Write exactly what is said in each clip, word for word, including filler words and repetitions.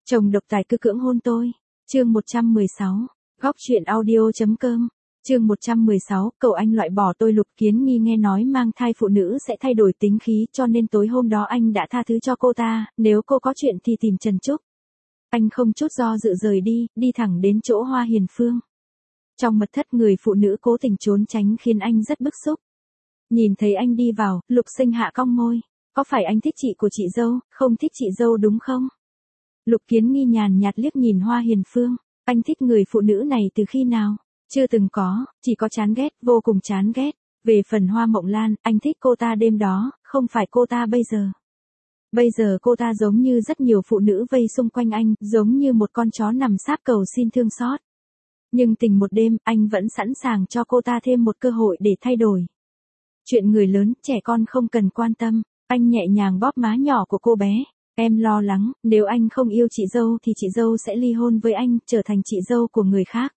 Chồng độc tài cứ cưỡng hôn tôi. Chương một trăm mười sáu. Góc truyện audio.com. Chương một trăm mười sáu, cầu anh loại bỏ tôi. Lục Kiến Nghi nghe nói mang thai phụ nữ sẽ thay đổi tính khí, cho nên tối hôm đó anh đã tha thứ cho cô ta, nếu cô có chuyện thì tìm Trần Trúc. Anh không chút do dự rời đi, đi thẳng đến chỗ Hoa Hiền Phương. Trong mật thất, người phụ nữ cố tình trốn tránh khiến anh rất bức xúc. Nhìn thấy anh đi vào, Lục Sinh Hạ cong môi. Có phải anh thích chị của chị dâu, không thích chị dâu đúng không? Lục Kiến Nghi nhàn nhạt liếc nhìn Hoa Hiền Phương. Anh thích người phụ nữ này từ khi nào? Chưa từng có, chỉ có chán ghét, vô cùng chán ghét. Về phần Hoa Mộng Lan, anh thích cô ta đêm đó, không phải cô ta bây giờ. Bây giờ cô ta giống như rất nhiều phụ nữ vây xung quanh anh, giống như một con chó nằm sáp cầu xin thương xót. Nhưng tình một đêm, anh vẫn sẵn sàng cho cô ta thêm một cơ hội để thay đổi. Chuyện người lớn, trẻ con không cần quan tâm. Anh nhẹ nhàng bóp má nhỏ của cô bé. Em lo lắng, nếu anh không yêu chị dâu thì chị dâu sẽ ly hôn với anh, trở thành chị dâu của người khác.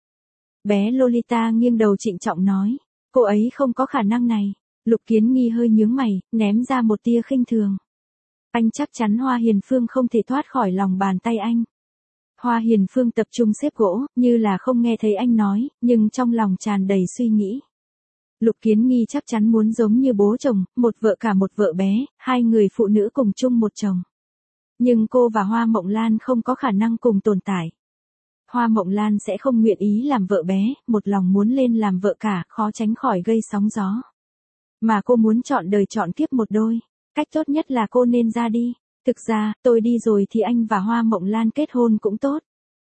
Bé Lolita nghiêng đầu trịnh trọng nói. Cô ấy không có khả năng này. Lục Kiến Nghi hơi nhướng mày, ném ra một tia khinh thường. Anh chắc chắn Hoa Hiền Phương không thể thoát khỏi lòng bàn tay anh. Hoa Hiền Phương tập trung xếp gỗ, như là không nghe thấy anh nói, nhưng trong lòng tràn đầy suy nghĩ. Lục Kiến Nghi chắc chắn muốn giống như bố chồng, một vợ cả một vợ bé, hai người phụ nữ cùng chung một chồng. Nhưng cô và Hoa Mộng Lan không có khả năng cùng tồn tại. Hoa Mộng Lan sẽ không nguyện ý làm vợ bé, một lòng muốn lên làm vợ cả, khó tránh khỏi gây sóng gió. Mà cô muốn chọn đời chọn kiếp một đôi. Cách tốt nhất là cô nên ra đi. Thực ra, tôi đi rồi thì anh và Hoa Mộng Lan kết hôn cũng tốt.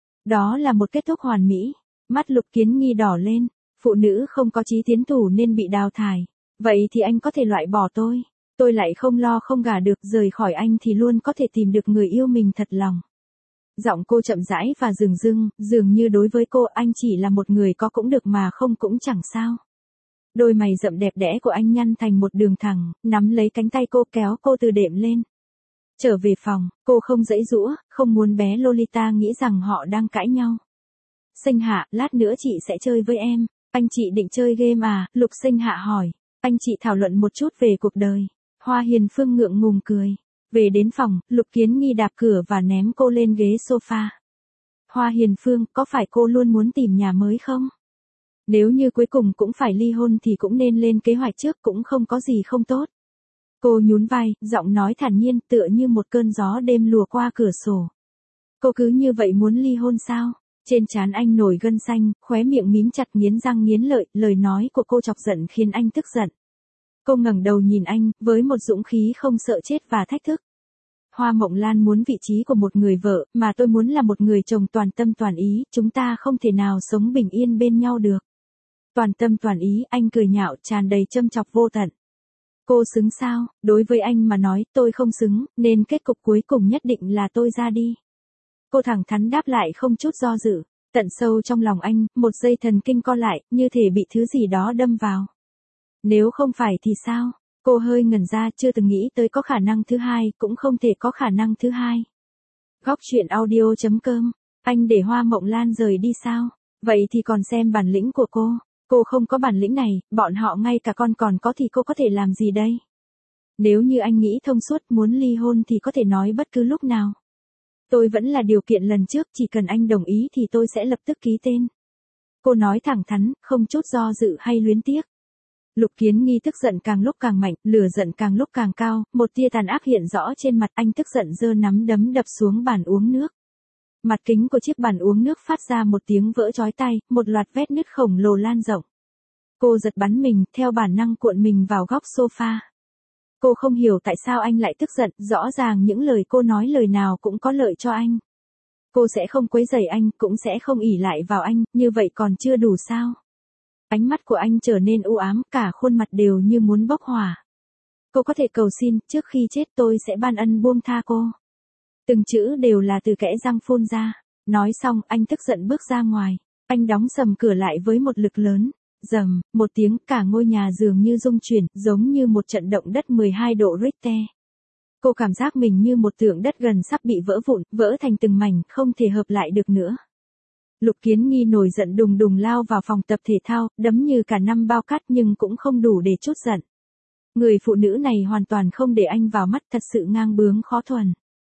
Đó là một kết thúc hoàn mỹ. Mắt Lục Kiến Nghi đỏ lên. Phụ nữ không có chí tiến thủ nên bị đào thải. Vậy thì anh có thể loại bỏ tôi. Tôi lại không lo không gả được, rời khỏi anh thì luôn có thể tìm được người yêu mình thật lòng. Giọng cô chậm rãi và dừng dưng, dường như đối với cô anh chỉ là một người có cũng được mà không cũng chẳng sao. Đôi mày rậm đẹp đẽ của anh nhăn thành một đường thẳng, nắm lấy cánh tay cô kéo cô từ đệm lên. Trở về phòng, cô không giãy giũa, không muốn bé Lolita nghĩ rằng họ đang cãi nhau. Sinh Hạ, lát nữa chị sẽ chơi với em. Anh chị định chơi game à? Lục Sinh Hạ hỏi. Anh chị thảo luận một chút về cuộc đời. Hoa Hiền Phương ngượng ngùng cười. Về đến phòng, Lục Kiến Nghi đạp cửa và ném cô lên ghế sofa. Hoa Hiền Phương, có phải cô luôn muốn tìm nhà mới không? Nếu như cuối cùng cũng phải ly hôn thì cũng nên lên kế hoạch trước, cũng không có gì không tốt. Cô nhún vai, giọng nói thản nhiên, tựa như một cơn gió đêm lùa qua cửa sổ. Cô cứ như vậy muốn ly hôn sao? Trên trán anh nổi gân xanh, khóe miệng mím chặt nghiến răng nghiến lợi, lời nói của cô chọc giận khiến anh tức giận. Cô ngẩng đầu nhìn anh, với một dũng khí không sợ chết và thách thức. Hoa Mộng Lan muốn vị trí của một người vợ, mà tôi muốn là một người chồng toàn tâm toàn ý, chúng ta không thể nào sống bình yên bên nhau được. Toàn tâm toàn ý, anh cười nhạo tràn đầy châm chọc vô tận. Cô xứng sao? Đối với anh mà nói, tôi không xứng, nên kết cục cuối cùng nhất định là tôi ra đi. Cô thẳng thắn đáp lại không chút do dự. Tận sâu trong lòng anh, một dây thần kinh co lại, như thể bị thứ gì đó đâm vào. Nếu không phải thì sao? Cô hơi ngẩn ra, chưa từng nghĩ tới có khả năng thứ hai, cũng không thể có khả năng thứ hai. Góc truyện audio.com. Anh để Hoa Mộng Lan rời đi sao? Vậy thì còn xem bản lĩnh của cô. Cô không có bản lĩnh này, bọn họ ngay cả con còn có thì cô có thể làm gì đây? Nếu như anh nghĩ thông suốt muốn ly hôn thì có thể nói bất cứ lúc nào. Tôi vẫn là điều kiện lần trước, chỉ cần anh đồng ý thì tôi sẽ lập tức ký tên. Cô nói thẳng thắn, không chút do dự hay luyến tiếc. Lục Kiến Nghi tức giận càng lúc càng mạnh, lửa giận càng lúc càng cao, một tia tàn ác hiện rõ trên mặt anh, tức giận giơ nắm đấm đập xuống bàn uống nước. Mặt kính của chiếc bàn uống nước phát ra một tiếng vỡ chói tai, một loạt vết nứt khổng lồ lan rộng. Cô giật bắn mình, theo bản năng cuộn mình vào góc sofa. Cô không hiểu tại sao anh lại tức giận, rõ ràng những lời cô nói lời nào cũng có lợi cho anh. Cô sẽ không quấy rầy anh, cũng sẽ không ỷ lại vào anh, như vậy còn chưa đủ sao? Ánh mắt của anh trở nên u ám, cả khuôn mặt đều như muốn bốc hỏa. Cô có thể cầu xin, trước khi chết tôi sẽ ban ân buông tha cô. Từng chữ đều là từ kẽ răng phun ra. Nói xong, anh tức giận bước ra ngoài. Anh đóng sầm cửa lại với một lực lớn. Rầm, một tiếng, cả ngôi nhà dường như rung chuyển, giống như một trận động đất mười hai độ Richter. Cô cảm giác mình như một tượng đất gần sắp bị vỡ vụn, vỡ thành từng mảnh, không thể hợp lại được nữa. Lục Kiến Nghi nổi giận đùng đùng lao vào phòng tập thể thao, đấm như cả năm bao cát nhưng cũng không đủ để trút giận. Người phụ nữ này hoàn toàn không để anh vào mắt, thật sự ngang bướng khó thuần.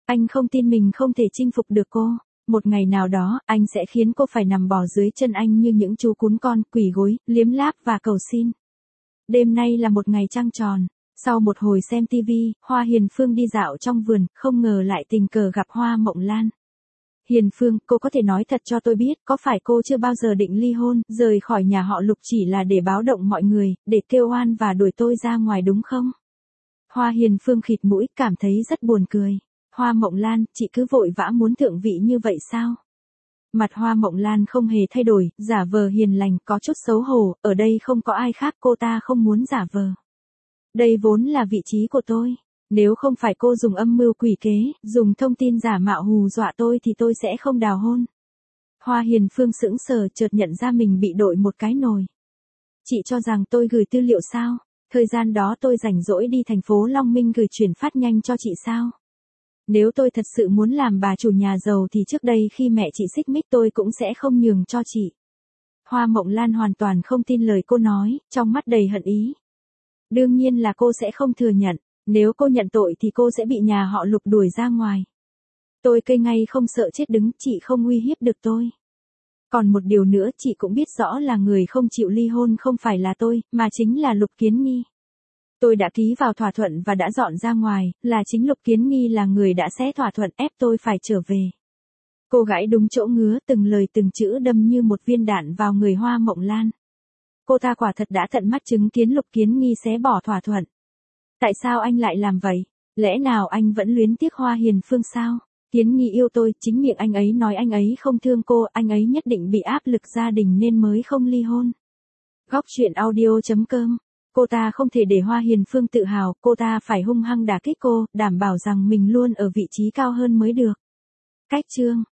Anh không tin mình không thể chinh phục được cô. Một ngày nào đó, anh sẽ khiến cô phải nằm bò dưới chân anh như những chú cún con, quỳ gối, liếm láp và cầu xin. Đêm nay là một ngày trăng tròn. Sau một hồi xem tivi, Hoa Hiền Phương đi dạo trong vườn, không ngờ lại tình cờ gặp Hoa Mộng Lan. Hiền Phương, cô có thể nói thật cho tôi biết, có phải cô chưa bao giờ định ly hôn, rời khỏi nhà họ Lục chỉ là để báo động mọi người, để kêu oan và đuổi tôi ra ngoài đúng không? Hoa Hiền Phương khịt mũi, cảm thấy rất buồn cười. Hoa Mộng Lan, chị cứ vội vã muốn thượng vị như vậy sao? Mặt Hoa Mộng Lan không hề thay đổi, giả vờ hiền lành, có chút xấu hổ, ở đây không có ai khác, cô ta không muốn giả vờ. Đây vốn là vị trí của tôi. Nếu không phải cô dùng âm mưu quỷ kế, dùng thông tin giả mạo hù dọa tôi thì tôi sẽ không đào hôn. Hoa Hiền Phương sững sờ, chợt nhận ra mình bị đội một cái nồi. Chị cho rằng tôi gửi tư liệu sao? Thời gian đó tôi rảnh rỗi đi thành phố Long Minh gửi chuyển phát nhanh cho chị sao? Nếu tôi thật sự muốn làm bà chủ nhà giàu thì trước đây khi mẹ chị xích mích tôi cũng sẽ không nhường cho chị. Hoa Mộng Lan hoàn toàn không tin lời cô nói, trong mắt đầy hận ý. Đương nhiên là cô sẽ không thừa nhận. Nếu cô nhận tội thì cô sẽ bị nhà họ Lục đuổi ra ngoài. Tôi cây ngay không sợ chết đứng, chị không uy hiếp được tôi. Còn một điều nữa, chị cũng biết rõ là người không chịu ly hôn không phải là tôi, mà chính là Lục Kiến Nghi. Tôi đã ký vào thỏa thuận và đã dọn ra ngoài, là chính Lục Kiến Nghi là người đã xé thỏa thuận ép tôi phải trở về. Cô gái đúng chỗ ngứa, từng lời từng chữ đâm như một viên đạn vào người Hoa Mộng Lan. Cô ta quả thật đã tận mắt chứng kiến Lục Kiến Nghi xé bỏ thỏa thuận. Tại sao anh lại làm vậy? Lẽ nào anh vẫn luyến tiếc Hoa Hiền Phương sao? Kiến Nghi yêu tôi, chính miệng anh ấy nói anh ấy không thương cô, anh ấy nhất định bị áp lực gia đình nên mới không ly hôn. Góc truyện audio chấm com. Cô ta không thể để Hoa Hiền Phương tự hào, cô ta phải hung hăng đả kích cô, đảm bảo rằng mình luôn ở vị trí cao hơn mới được. Cách chương